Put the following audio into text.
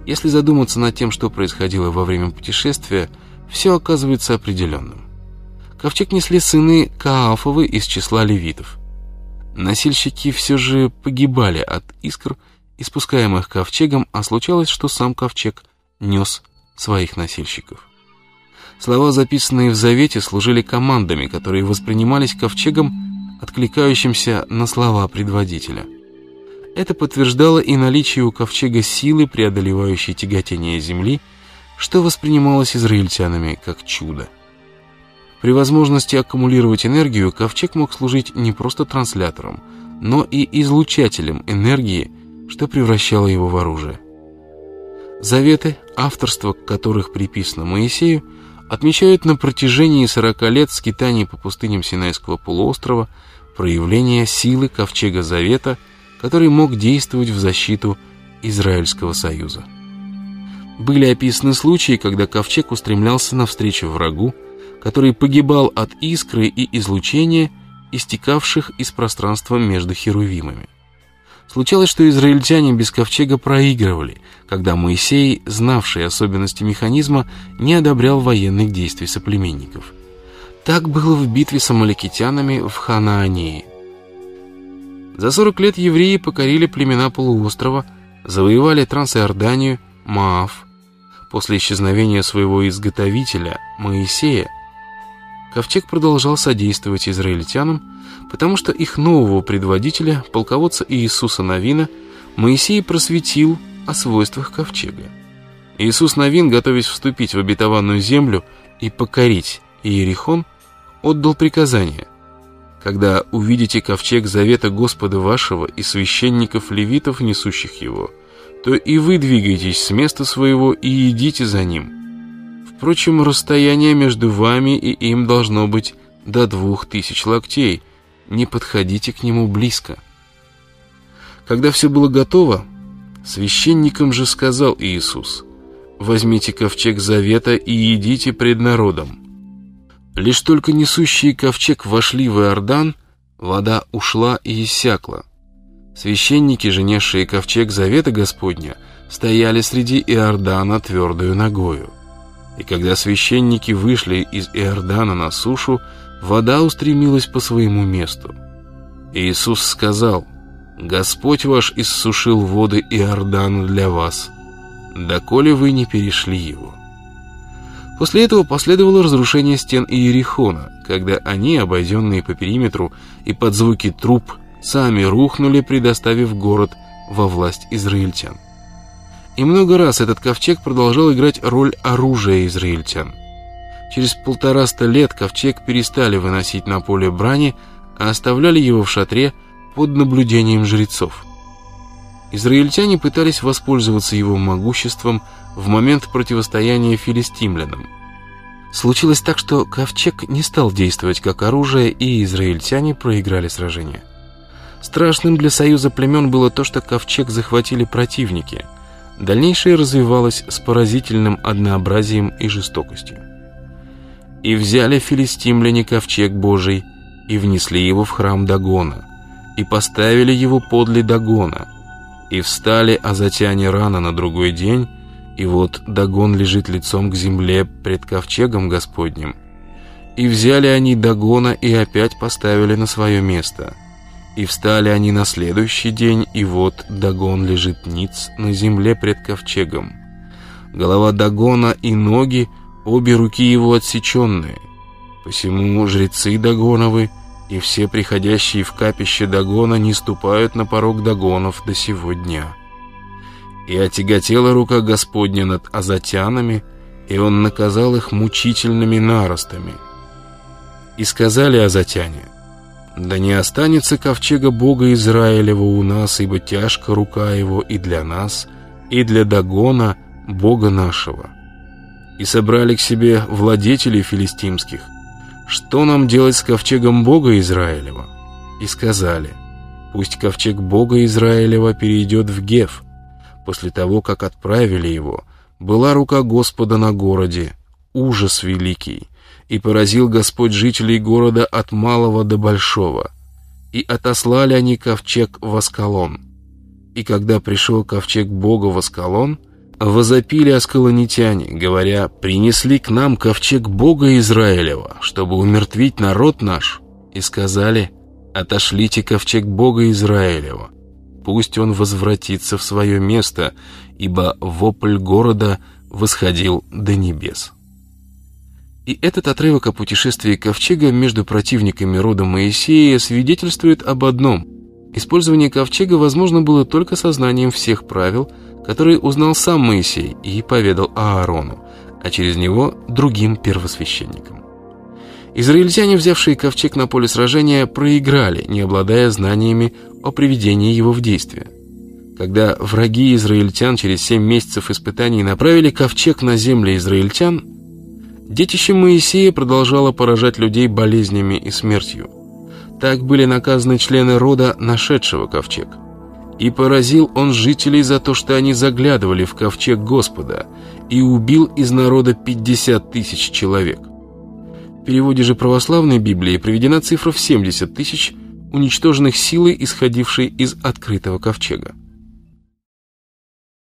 Если задуматься над тем, что происходило во время путешествия, все оказывается определенным. Ковчег несли сыны Каафовы из числа левитов. Носильщики все же погибали от искр, испускаемых ковчегом, а случалось, что сам ковчег нес своих носильщиков. Слова, записанные в Завете, служили командами, которые воспринимались ковчегом, откликающимся на слова предводителя. Это подтверждало и наличие у ковчега силы, преодолевающей тяготение земли, что воспринималось израильтянами как чудо. При возможности аккумулировать энергию ковчег мог служить не просто транслятором, но и излучателем энергии, что превращало его в оружие. Заветы, авторство которых приписано Моисею, отмечают на протяжении 40 лет скитаний по пустыням Синайского полуострова проявление силы ковчега Завета, который мог действовать в защиту Израильского союза. Были описаны случаи, когда ковчег устремлялся навстречу врагу, который погибал от искры и излучения, истекавших из пространства между херувимами. Случалось, что израильтяне без ковчега проигрывали, когда Моисей, знавший особенности механизма, не одобрял военных действий соплеменников. Так было в битве с амаликитянами в Ханаанее. За 40 лет евреи покорили племена полуострова, завоевали Трансиорданию, Моав. После исчезновения своего изготовителя, Моисея, ковчег продолжал содействовать израильтянам, потому что их нового предводителя, полководца Иисуса Навина, Моисей просветил о свойствах ковчега. Иисус Навин, готовясь вступить в обетованную землю и покорить Иерихон, отдал приказание: «Когда увидите ковчег завета Господа вашего и священников-левитов, несущих его, то и вы двигайтесь с места своего и идите за ним. Впрочем, расстояние между вами и им должно быть до 2000 локтей, не подходите к нему близко». Когда все было готово, священникам же сказал Иисус: «Возьмите ковчег завета и идите пред народом». Лишь только несущие ковчег вошли в Иордан, вода ушла и иссякла. Священники же, несшие ковчег завета Господня, стояли среди Иордана твердою ногою. И когда священники вышли из Иордана на сушу, вода устремилась по своему месту. Иисус сказал: «Господь ваш иссушил воды Иордана для вас, доколе вы не перешли его». После этого последовало разрушение стен Иерихона, когда они, обойденные по периметру и под звуки труб, сами рухнули, предоставив город во власть израильтян. И много раз этот ковчег продолжал играть роль оружия израильтян. Через 150 лет ковчег перестали выносить на поле брани, а оставляли его в шатре под наблюдением жрецов. Израильтяне пытались воспользоваться его могуществом в момент противостояния филистимлянам. Случилось так, что ковчег не стал действовать как оружие, и израильтяне проиграли сражение. Страшным для союза племен было то, что ковчег захватили противники. Дальнейшее развивалось с поразительным однообразием и жестокостью. «И взяли филистимляне ковчег Божий, и внесли его в храм Дагона, и поставили его подле Дагона, и встали азотяне рано на другой день, и вот Дагон лежит лицом к земле пред ковчегом Господним. И взяли они Дагона и опять поставили на свое место. И встали они на следующий день, и вот Дагон лежит ниц на земле пред ковчегом. Голова Дагона и ноги, обе руки его отсеченные. Посему жрецы Дагоновы и все приходящие в капище Дагона не ступают на порог Дагонов до сего дня. И отяготела рука Господня над азотянами, и он наказал их мучительными наростами. И сказали азотяне: да не останется ковчега Бога Израилева у нас, ибо тяжка рука его и для нас, и для Дагона, Бога нашего. И собрали к себе владетелей филистимских: что нам делать с ковчегом Бога Израилева? И сказали: пусть ковчег Бога Израилева перейдет в Гев. После того, как отправили его, была рука Господа на городе, ужас великий, и поразил Господь жителей города от малого до большого. И отослали они ковчег в Аскалон. И когда пришел ковчег Бога в Аскалон, возопили аскалонитяне, говоря: «Принесли к нам ковчег Бога Израилева, чтобы умертвить народ наш». И сказали: «Отошлите ковчег Бога Израилева, пусть он возвратится в свое место, ибо вопль города восходил до небес». И этот отрывок о путешествии ковчега между противниками рода Моисея свидетельствует об одном: использование ковчега возможно было только со знанием всех правил, которые узнал сам Моисей и поведал Аарону, а через него другим первосвященникам. Израильтяне, взявшие ковчег на поле сражения, проиграли, не обладая знаниями о приведении его в действие. Когда враги израильтян через 7 месяцев испытаний направили ковчег на земли израильтян, детище Моисея продолжало поражать людей болезнями и смертью. Так были наказаны члены рода, нашедшего ковчег. «И поразил он жителей за то, что они заглядывали в ковчег Господа, и убил из народа 50 тысяч человек». В переводе же православной Библии приведена цифра в 70 тысяч, уничтоженных силой, исходившей из открытого ковчега.